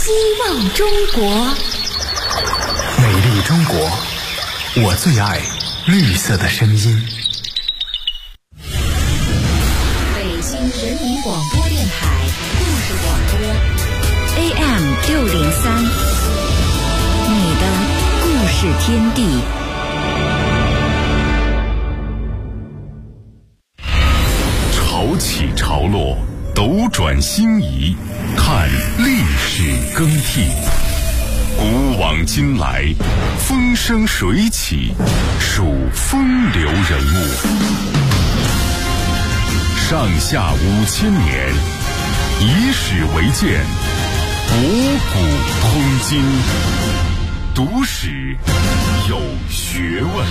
希望中国， 美丽中国，我最爱绿色的声音。 北京人民广播电台故事广播 AM603，你的故事天地。 潮起潮落，斗转星移，看历史更替。古往今来，风生水起，数风流人物。上下5000年，以史为鉴，博古通今。读史有学问。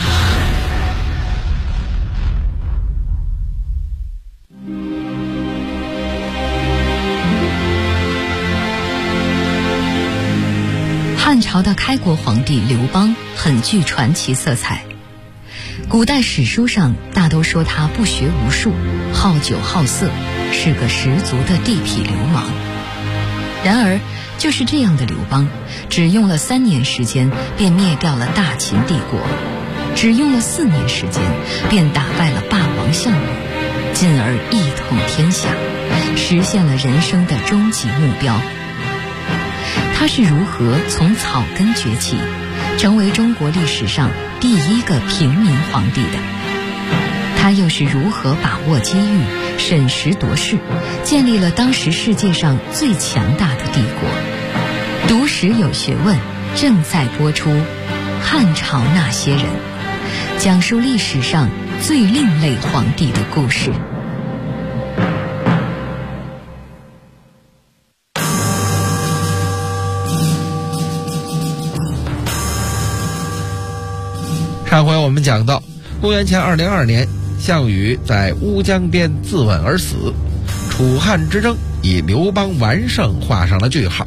汉朝的开国皇帝刘邦很具传奇色彩，古代史书上大都说他不学无术，好酒好色，是个十足的地痞流氓。然而就是这样的刘邦，只用了3年时间便灭掉了大秦帝国，只用了4年时间便打败了霸王项羽，进而一统天下，实现了人生的终极目标。他是如何从草根崛起，成为中国历史上第一个平民皇帝的？他又是如何把握机遇，审时度势，建立了当时世界上最强大的帝国？读史有学问，正在播出《汉朝那些人》，讲述历史上最另类皇帝的故事。 上回我们讲到，公元前202年，项羽在乌江边自刎而死，楚汉之争以刘邦完胜画上了句号。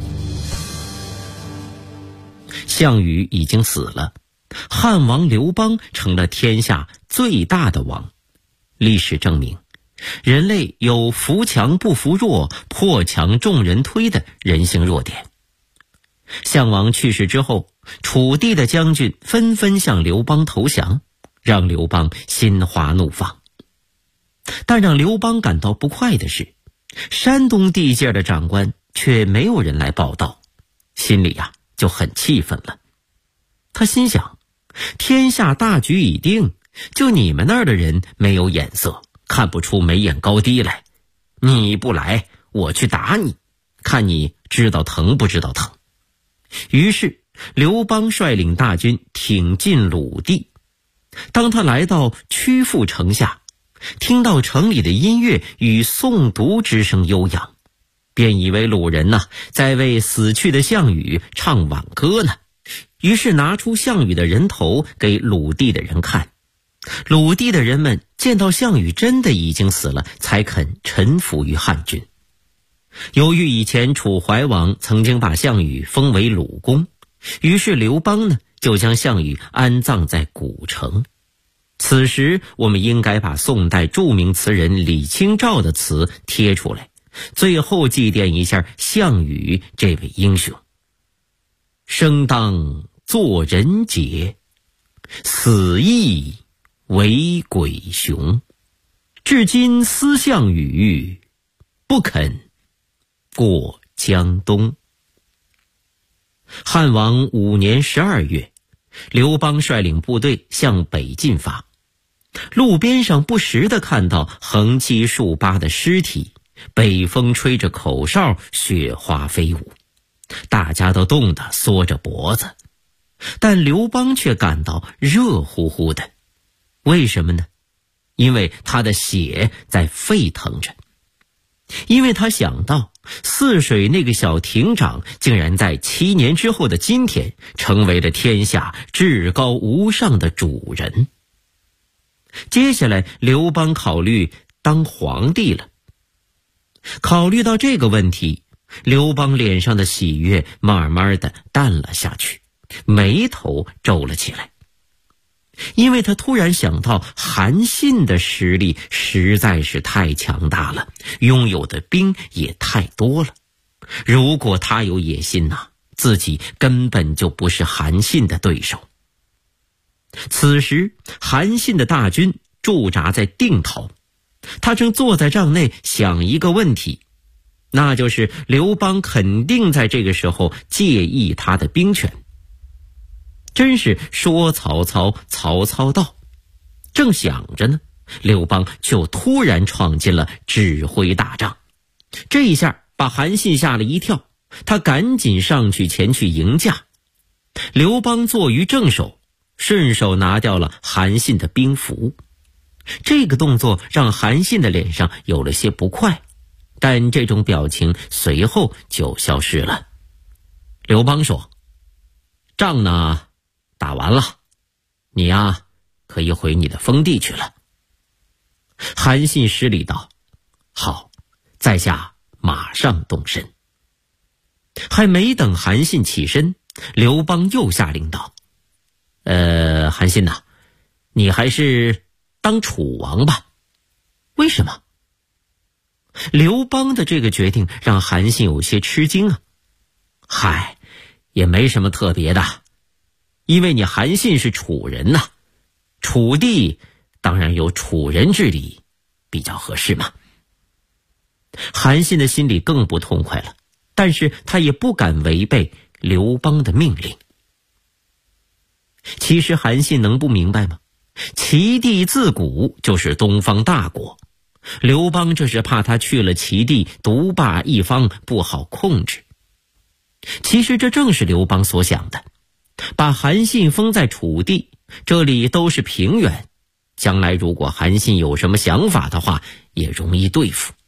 项羽已经死了，汉王刘邦成了天下最大的王。历史证明，人类有扶强不扶弱、破强众人推的人性弱点。项王去世之后，楚地的将军纷纷向刘邦投降，让刘邦心花怒放。但让刘邦感到不快的是，山东地界的长官却没有人来报道，心里就很气愤了。他心想，天下大局已定，就你们那儿的人没有眼色，看不出眉眼高低来，你不来，我去打你，看你知道疼不知道疼。于是刘邦率领大军挺进鲁地。当他来到曲阜城下，听到城里的音乐与诵读之声悠扬，便以为鲁人在为死去的项羽唱挽歌呢，于是拿出项羽的人头给鲁地的人看。鲁地的人们见到项羽真的已经死了，才肯臣服于汉军。由于以前楚怀王曾经把项羽封为鲁公，于是刘邦就将项羽安葬在古城。此时我们应该把宋代著名词人李清照的词贴出来，最后祭奠一下项羽这位英雄。生当作人杰，死亦为鬼雄。至今思项羽，不肯过江东。汉王5年12月，刘邦率领部队向北进发。路边上不时地看到横七竖八的尸体，北风吹着口哨，雪花飞舞，大家都冻得缩着脖子。但刘邦却感到热乎乎的，为什么呢？因为他的血在沸腾着。因为他想到泗水那个小亭长竟然在7年之后的今天成为了天下至高无上的主人。接下来刘邦考虑当皇帝了。考虑到这个问题，刘邦脸上的喜悦慢慢的淡了下去，眉头皱了起来。因为他突然想到韩信的实力实在是太强大了，拥有的兵也太多了， 如果他有野心呐，自己根本就不是韩信的对手。此时韩信的大军驻扎在定陶，他正坐在帐内想一个问题，那就是刘邦肯定在这个时候介意他的兵权。真是说曹操，曹操到。正想着呢，刘邦就突然闯进了指挥大帐，这一下把韩信吓了一跳，他赶紧上去前去迎驾。刘邦坐于正手，顺手拿掉了韩信的兵符。这个动作让韩信的脸上有了些不快，但这种表情随后就消失了。刘邦说：“仗呢打完了，你呀可以回你的封地去了。”韩信施礼道：“好，在下马上动身。”还没等韩信起身，刘邦又下令道：“韩信呐，你还是当楚王吧。”为什么？刘邦的这个决定让韩信有些吃惊啊。嗨，也没什么特别的，因为你韩信是楚人呐，楚地当然有楚人治理比较合适嘛。韩信的心里更不痛快了，但是他也不敢违背刘邦的命令。其实韩信能不明白吗？齐地自古就是东方大国，刘邦这是怕他去了齐地独霸一方，不好控制。其实这正是刘邦所想的，把韩信封在楚地，这里都是平原，将来如果韩信有什么想法的话，也容易对付。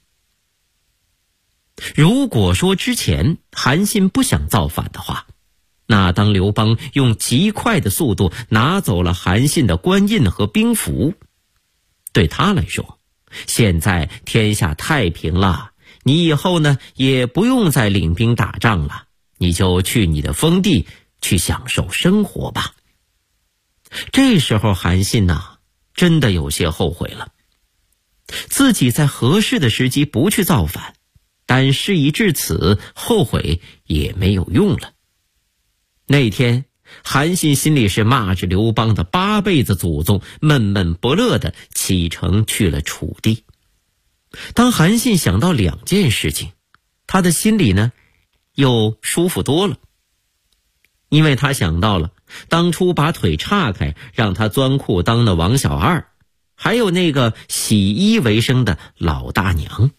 如果说之前韩信不想造反的话，那当刘邦用极快的速度拿走了韩信的官印和兵符，对他来说，现在天下太平了，你以后呢也不用再领兵打仗了，你就去你的封地去享受生活吧。这时候韩信呐，真的有些后悔了，自己在合适的时机不去造反，但事已至此，后悔也没有用了。那天韩信心里是骂着刘邦的8辈子祖宗，闷闷不乐地启程去了楚地。当韩信想到2件事情，他的心里呢又舒服多了，因为他想到了当初把腿岔开让他钻裤裆的王小二，还有那个洗衣为生的老大娘。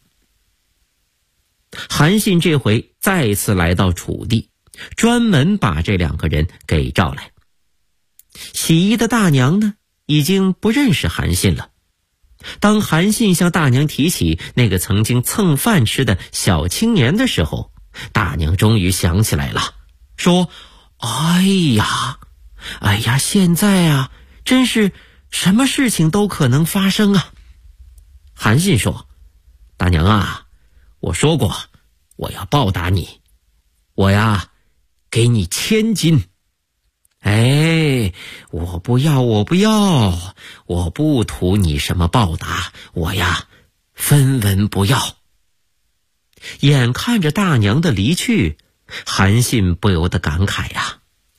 韩信这回再次来到楚地，专门把这2个人给召来。洗衣的大娘呢，已经不认识韩信了。当韩信向大娘提起那个曾经蹭饭吃的小青年的时候，大娘终于想起来了，说：“哎呀，现在啊，真是什么事情都可能发生啊。”韩信说：“大娘啊，我说过，我要报答你，我呀给你1000金。”我不要，我不图你什么报答，我呀分文不要。眼看着大娘的离去，韩信不由得感慨呀，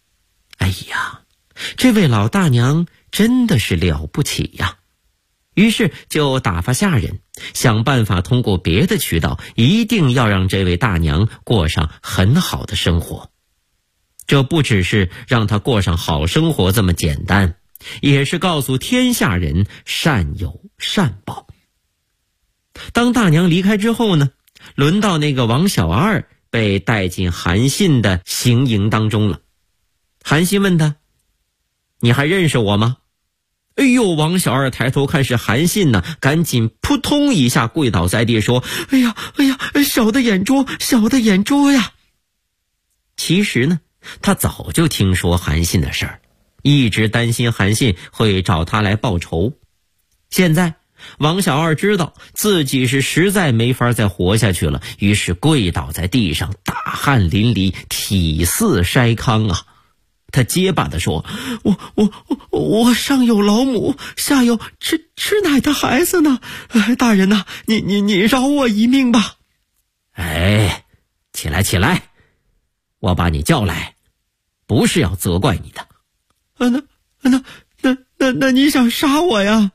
这位老大娘真的是了不起呀。于是就打发下人想办法通过别的渠道，一定要让这位大娘过上很好的生活。这不只是让她过上好生活这么简单，也是告诉天下人善有善报。当大娘离开之后呢，轮到那个王小二被带进韩信的行营当中了。韩信问他：“你还认识我吗？”王小二抬头看是韩信呢，赶紧扑通一下跪倒在地说：“小的眼拙呀。”其实呢，他早就听说韩信的事儿，一直担心韩信会找他来报仇。现在王小二知道自己是实在没法再活下去了，于是跪倒在地上，大汗淋漓，体似筛糠啊。他结巴地说：“我上有老母，下有吃奶的孩子呢，大人呐，你饶我一命吧。” 起来起来，我把你叫来，不是要责怪你的。 那你想杀我呀？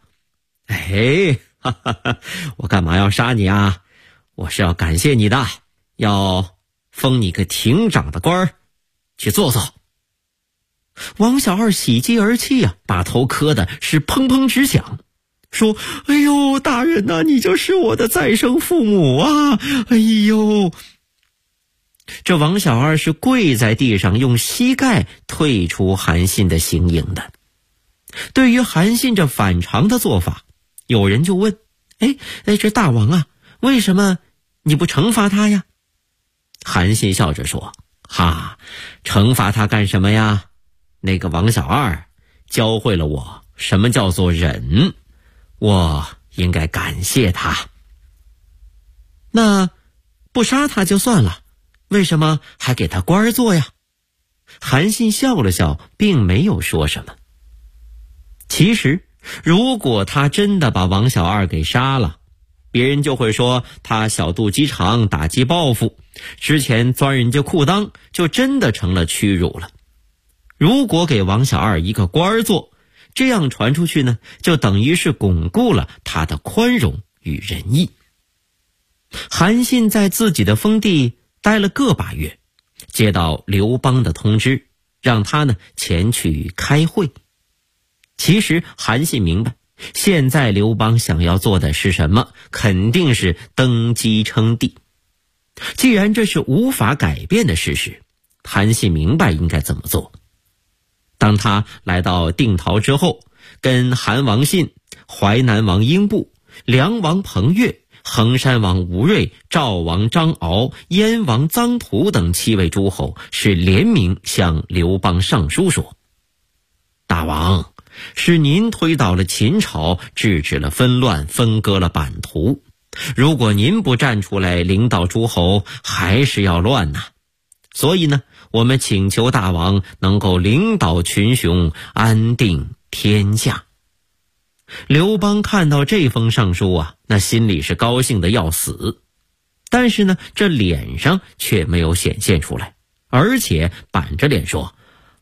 我干嘛要杀你啊？我是要感谢你的，要封你个亭长的官儿，去坐坐。王小二喜极而泣呀，把头磕的是砰砰直响，说：哎呦，大人呐，你就是我的再生父母啊！哎呦！这王小二是跪在地上，用膝盖退出韩信的形影的。对于韩信这反常的做法，有人就问：这大王啊，为什么你不惩罚他呀？韩信笑着说：惩罚他干什么呀？那个王小二教会了我什么叫做忍，我应该感谢他。那不杀他就算了，为什么还给他官做呀？韩信笑了笑，并没有说什么。其实如果他真的把王小二给杀了，别人就会说他小肚鸡肠，打击报复，之前钻人家裤裆，就真的成了屈辱了。如果给王小二一个官做，这样传出去呢，就等于是巩固了他的宽容与仁义。韩信在自己的封地待了个把月，接到刘邦的通知，让他呢前去开会。其实韩信明白，现在刘邦想要做的是什么，肯定是登基称帝。既然这是无法改变的事实，韩信明白应该怎么做。当他来到定陶之后，跟韩王信、淮南王英布、梁王彭越、衡山王吴瑞、赵王张敖、燕王臧荼等7位诸侯是联名向刘邦上书说：大王，是您推倒了秦朝，制止了纷乱，分割了版图。如果您不站出来领导诸侯，还是要乱呐。所以呢，我们请求大王能够领导群雄，安定天下。刘邦看到这封上书啊，那心里是高兴的要死，但是呢，这脸上却没有显现出来，而且板着脸说：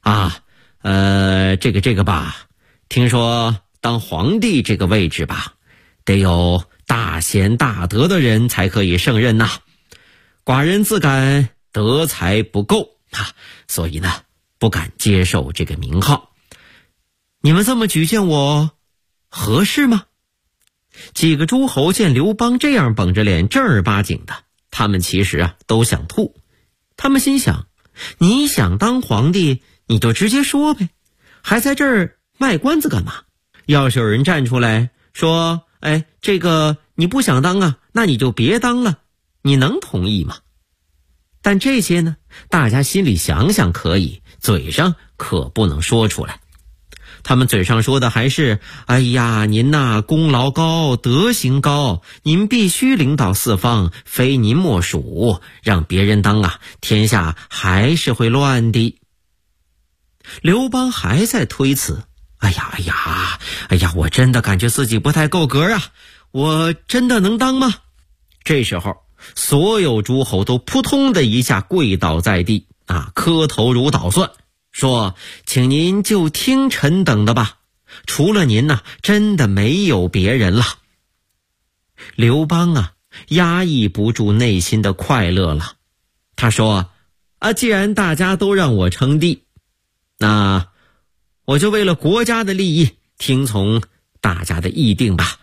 这个吧，听说当皇帝这个位置吧，得有大贤大德的人才可以胜任呐。寡人自感德才不够所以呢，不敢接受这个名号。你们这么举荐我，合适吗？几个诸侯见刘邦这样绷着脸，正儿八经的，他们其实都想吐。他们心想，你想当皇帝，你就直接说呗，还在这儿卖关子干嘛？要是有人站出来说，这个你不想当啊，那你就别当了，你能同意吗？但这些呢，大家心里想想可以，嘴上可不能说出来。他们嘴上说的还是：您呐，功劳高，德行高，您必须领导四方，非您莫属，让别人当天下还是会乱的。刘邦还在推辞：我真的感觉自己不太够格啊，我真的能当吗？这时候所有诸侯都扑通的一下跪倒在地磕头如捣蒜，说：请您就听臣等的吧，除了您真的没有别人了。刘邦压抑不住内心的快乐了，他说：既然大家都让我称帝，那我就为了国家的利益，听从大家的议定吧。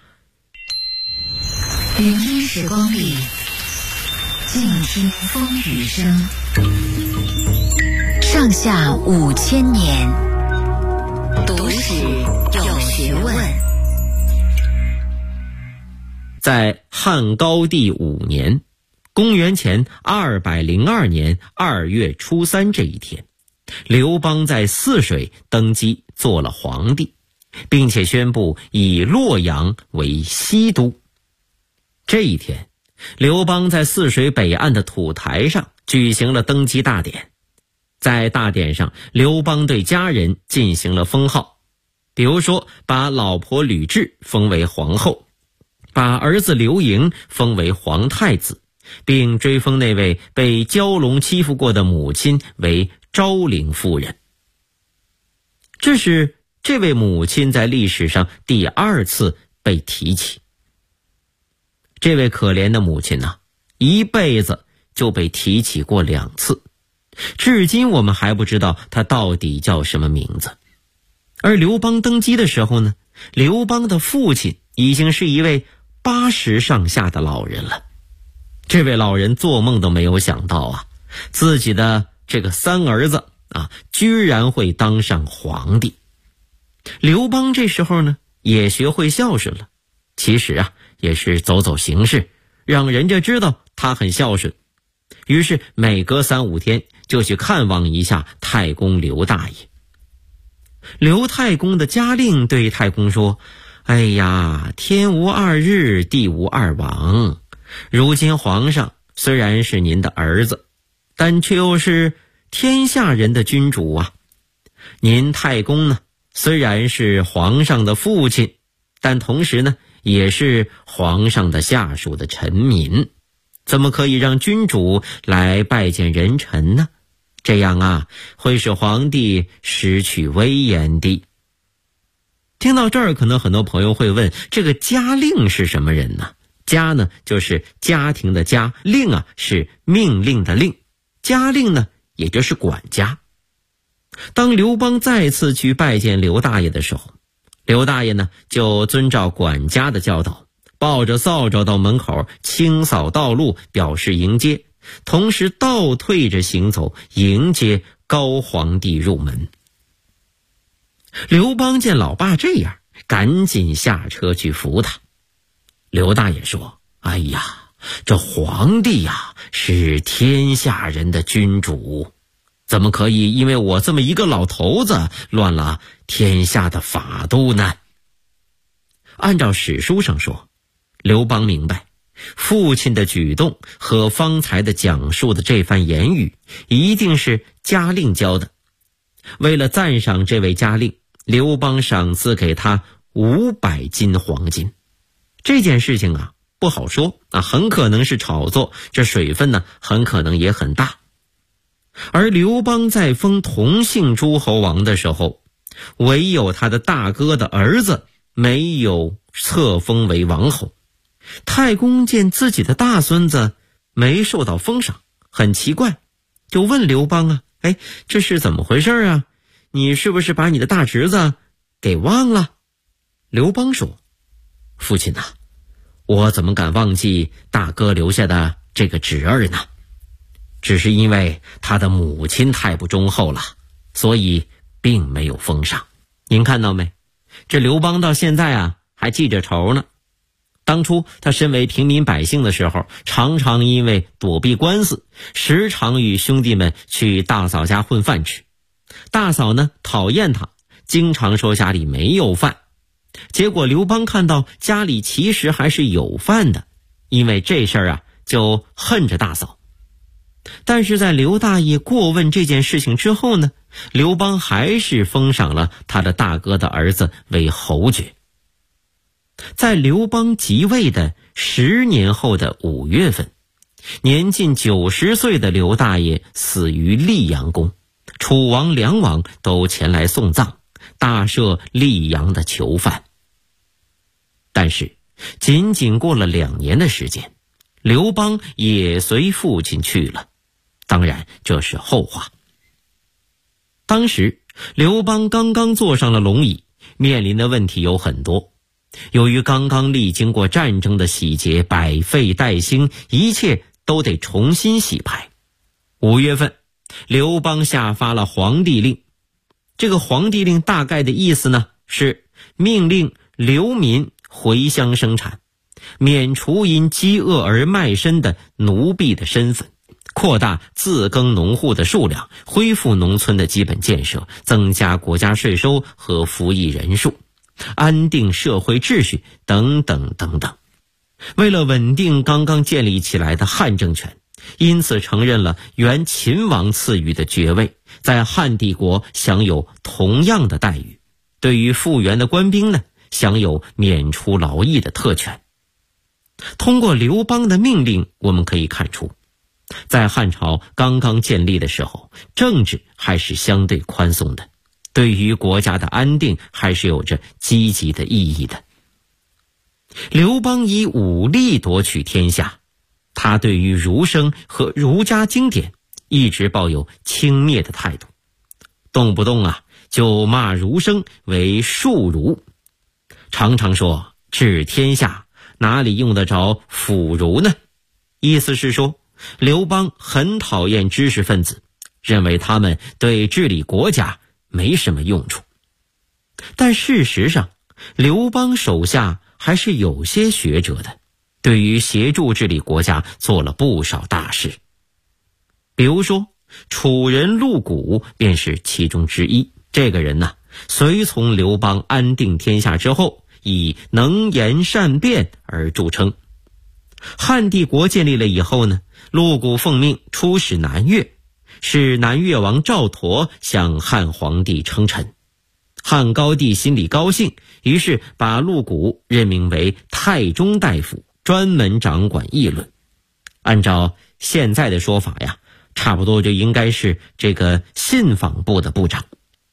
云烟时光里，静听风雨声。上下5000年，读史有学问。 在汉高帝5年，公元前202年2月初3这一天，刘邦在泗水登基做了皇帝，并且宣布以洛阳为西都。这一天，刘邦在泗水北岸的土台上举行了登基大典。在大典上，刘邦对家人进行了封号，比如说把老婆吕雉封为皇后，把儿子刘盈封为皇太子， 并追封那位被蛟龙欺负过的母亲为昭陵夫人。这是这位母亲在历史上第2次被提起。这位可怜的母亲呢，一辈子就被提起过2次，至今我们还不知道她到底叫什么名字。而刘邦登基的时候呢，刘邦的父亲已经是一位80上下的老人了。这位老人做梦都没有想到啊，自己的这个3儿子居然会当上皇帝。刘邦这时候呢，也学会孝顺了，其实也是走走形式，让人家知道他很孝顺。于是每隔3-5天就去看望一下太公刘大爷。刘太公的家令对太公说：哎呀，天无2日，地无2王。如今皇上虽然是您的儿子，但却又是天下人的君主啊。您太公呢，虽然是皇上的父亲，但同时呢，也是皇上的下属的臣民，怎么可以让君主来拜见人臣呢？这样会使皇帝失去威严的。听到这儿，可能很多朋友会问，这个家令是什么人呢？家呢，就是家庭的家，令是命令的令，家令呢，也就是管家。当刘邦再次去拜见刘大爷的时候，刘大爷呢，就遵照管家的教导，抱着扫帚到门口清扫道路，表示迎接，同时倒退着行走，迎接高皇帝入门。刘邦见老爸这样，赶紧下车去扶他。刘大爷说：哎呀，这皇帝是天下人的君主，怎么可以因为我这么一个老头子乱了天下的法度呢？按照史书上说，刘邦明白父亲的举动和方才的讲述的这番言语一定是家令教的。为了赞赏这位家令，刘邦赏赐给他500斤黄金。这件事情不好说很可能是炒作，这水分呢很可能也很大。而刘邦在封同姓诸侯王的时候，唯有他的大哥的儿子没有册封为王侯。太公见自己的大孙子没受到封赏，很奇怪，就问刘邦这是怎么回事啊？你是不是把你的大侄子给忘了？刘邦说：父亲我怎么敢忘记大哥留下的这个侄儿呢？只是因为他的母亲太不忠厚了，所以并没有封赏。您看到没？这刘邦到现在还记着仇呢。当初他身为平民百姓的时候，常常因为躲避官司，时常与兄弟们去大嫂家混饭吃。大嫂呢讨厌他，经常说家里没有饭。结果刘邦看到家里其实还是有饭的，因为这事儿就恨着大嫂。但是在刘大爷过问这件事情之后呢，刘邦还是封赏了他的大哥的儿子为侯爵。在刘邦即位的10年后的5月份，年近90岁的刘大爷死于溧阳宫，楚王、梁王都前来送葬，大赦溧阳的囚犯。但是仅仅过了2年的时间，刘邦也随父亲去了，当然这是后话。当时刘邦刚刚坐上了龙椅，面临的问题有很多。由于刚刚历经过战争的洗劫，百废待兴，一切都得重新洗牌。5月份，刘邦下发了皇帝令。这个皇帝令大概的意思呢，是命令流民回乡生产，免除因饥饿而卖身的奴婢的身份，扩大自耕农户的数量，恢复农村的基本建设，增加国家税收和服役人数，安定社会秩序等等等等。为了稳定刚刚建立起来的汉政权，因此承认了原秦王赐予的爵位，在汉帝国享有同样的待遇。对于复员的官兵呢，享有免除劳役的特权。 通过刘邦的命令，我们可以看出，在汉朝刚刚建立的时候，政治还是相对宽松的，对于国家的安定还是有着积极的意义的。刘邦以武力夺取天下，他对于儒生和儒家经典一直抱有轻蔑的态度，动不动就骂儒生为庶儒，常常说治天下哪里用得着腐儒呢？意思是说，刘邦很讨厌知识分子，认为他们对治理国家没什么用处。但事实上，刘邦手下还是有些学者的，对于协助治理国家做了不少大事。比如说，楚人陆贾便是其中之一。这个人随从刘邦安定天下之后，以能言善辩而著称。汉帝国建立了以后陆贾奉命出使南越，使南越王赵佗向汉皇帝称臣。汉高帝心里高兴，于是把陆贾任命为太中大夫，专门掌管议论。按照现在的说法差不多就应该是这个信访部的部长。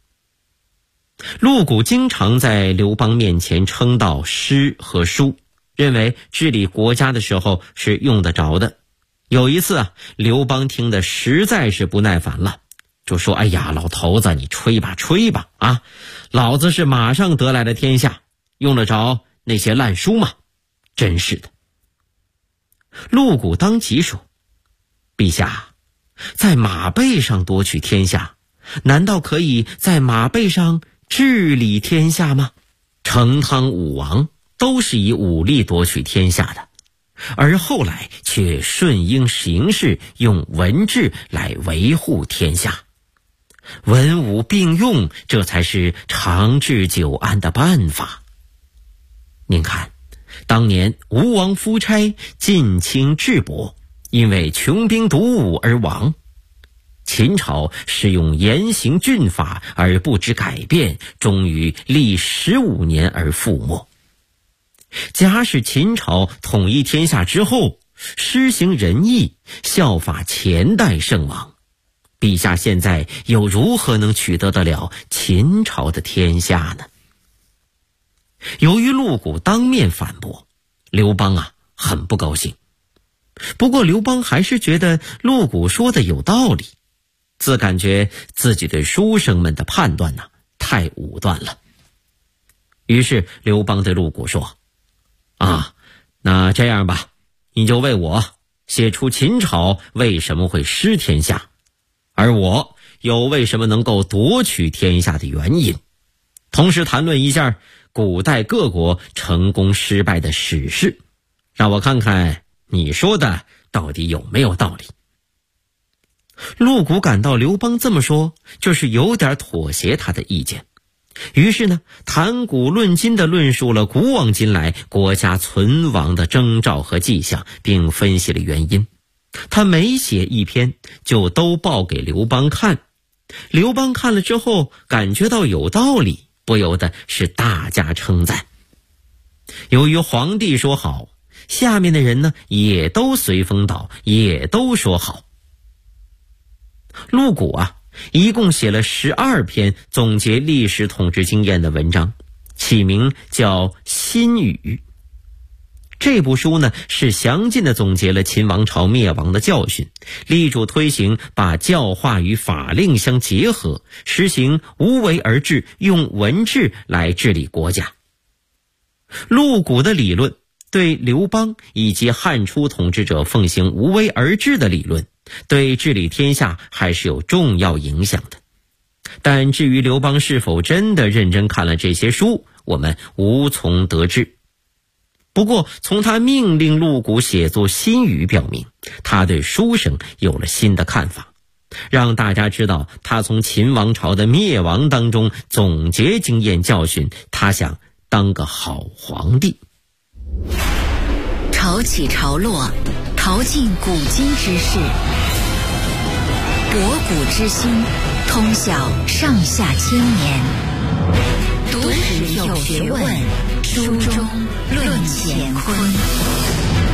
陆贾经常在刘邦面前称道诗和书，认为治理国家的时候是用得着的。有一次刘邦听得实在是不耐烦了，就说：“哎呀，老头子，你吹吧吹吧老子是马上得来的天下，用得着那些烂书吗？真是的。”陆贾当即说：“陛下，在马背上夺取天下，难道可以在马背上治理天下吗？成汤武王都是以武力夺取天下的，而后来却顺应形势，用文治来维护天下。文武并用，这才是长治久安的办法。您看，当年吴王夫差进清智伯，因为穷兵黩武而亡。秦朝是用严刑峻法而不知改变，终于历15年而覆没。假使秦朝统一天下之后，施行仁义，效法前代圣王，陛下现在又如何能取得得了秦朝的天下呢？由于陆贾当面反驳，刘邦很不高兴。不过刘邦还是觉得陆贾说的有道理，自感觉自己对书生们的判断太武断了。于是刘邦对陆贾说：“那这样吧，你就为我写出秦朝为什么会失天下，而我又为什么能够夺取天下的原因，同时谈论一下古代各国成功失败的史事，让我看看你说的到底有没有道理。”陆贾感到刘邦这么说就是有点妥协他的意见，于是谈古论今地论述了古往今来国家存亡的征兆和迹象，并分析了原因。他每写一篇就都报给刘邦看，刘邦看了之后感觉到有道理，不由得是大加称赞。由于皇帝说好，下面的人也都随风倒，也都说好。陆贾一共写了12篇总结历史统治经验的文章，起名叫《新语》。这部书是详尽地总结了秦王朝灭亡的教训，力主推行把教化与法令相结合，实行无为而治，用文治来治理国家。陆贾的理论对刘邦以及汉初统治者奉行无为而治的理论，对治理天下还是有重要影响的。但至于刘邦是否真的认真看了这些书，我们无从得知。不过从他命令陆贾写作新语表明，他对书生有了新的看法，让大家知道他从秦王朝的灭亡当中总结经验教训，他想当个好皇帝。 潮起潮落，淘尽古今之事，博古之今，通晓上下千年。读史有学问，书中论乾坤。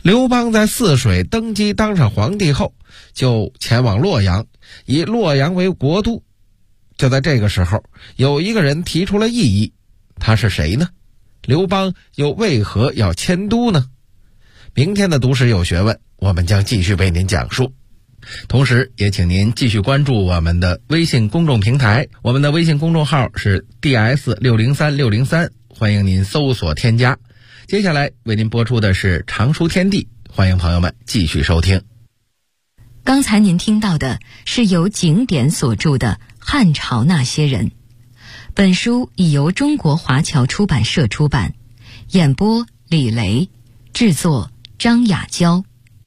刘邦在泗水登基当上皇帝后，就前往洛阳，以洛阳为国都。就在这个时候，有一个人提出了异议，他是谁呢？刘邦又为何要迁都呢？明天的读史有学问，我们将继续为您讲述。同时也请您继续关注我们的微信公众平台，我们的微信公众号是 DS603603，欢迎您搜索添加。接下来为您播出的是常书天地，欢迎朋友们继续收听。 刚才您听到的是由景典所著的《汉朝那些人》，本书已由中国华侨出版社出版，演播李雷，制作张雅娇。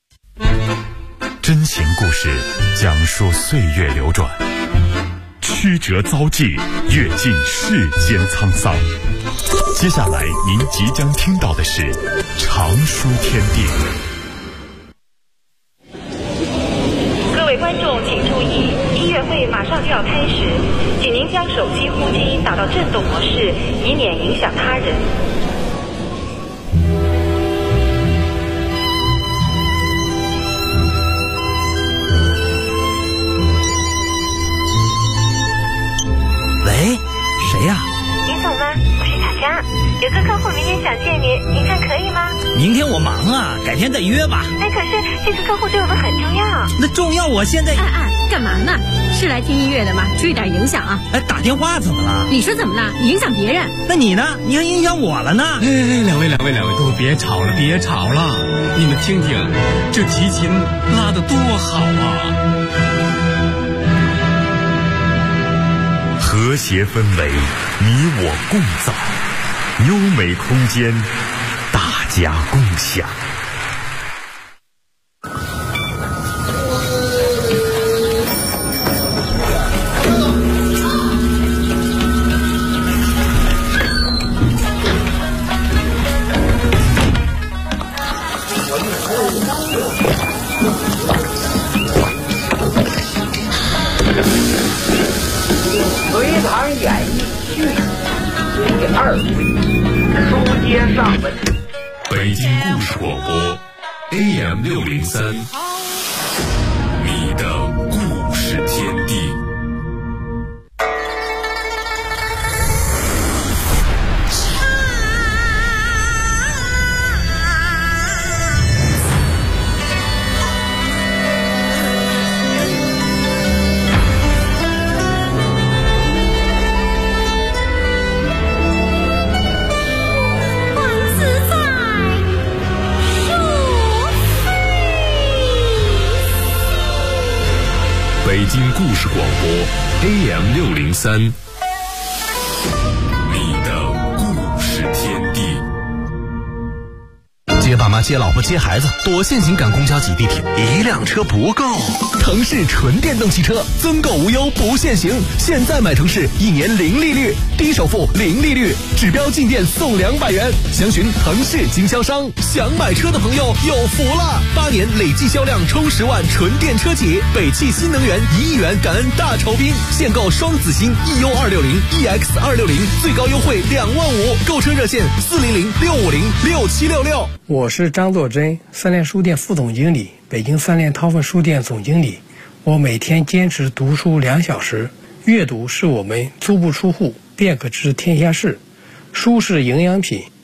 真情故事讲述岁月流转，曲折遭际，阅尽世间沧桑。接下来您即将听到的是常书天地。 各位观众请注意，音乐会马上就要开始，请您将手机呼机打到震动模式，以免影响他人。 喂，谁呀？ 林总吗？我是小佳，有个客户明天想见您，您看可以吗？ 明天我忙啊，改天再约吧。 可是这个客户对我们很重要。 那重要，我现在…… 干嘛呢？是来听音乐的吗？注意点影响啊！ 打电话怎么了？ 你说怎么了？你影响别人。 那你呢？你还影响我了呢？ 两位，都别吵了，别吵了！你们听听，这提琴拉得多好啊！ 和谐氛围，你我共造；优美空间，大家共享。 隋唐演义序第2回，书接上文。 北京故事广播 AM603，你的故事天地。北京故事广播 AM603，你的故事天地。 接爸妈、接老婆、接孩子，多限行赶公交挤地铁，一辆车不够。腾势纯电动汽车，增购无忧不限行，现在买腾势1年0利率，低首付0利率，指标进店送200元。详询腾势经销商。想买车的朋友有福了，8年累计销量冲10万纯电车企，北汽新能源1亿元感恩大酬宾，现购双子星 EU260、EX260，最高优惠2万5，购车热线400-650-6766。 我是张作珍，三联书店副总经理，北京三联韬奋书店总经理。我每天坚持读书2小时，阅读是我们足不出户便可知天下事，书是营养品。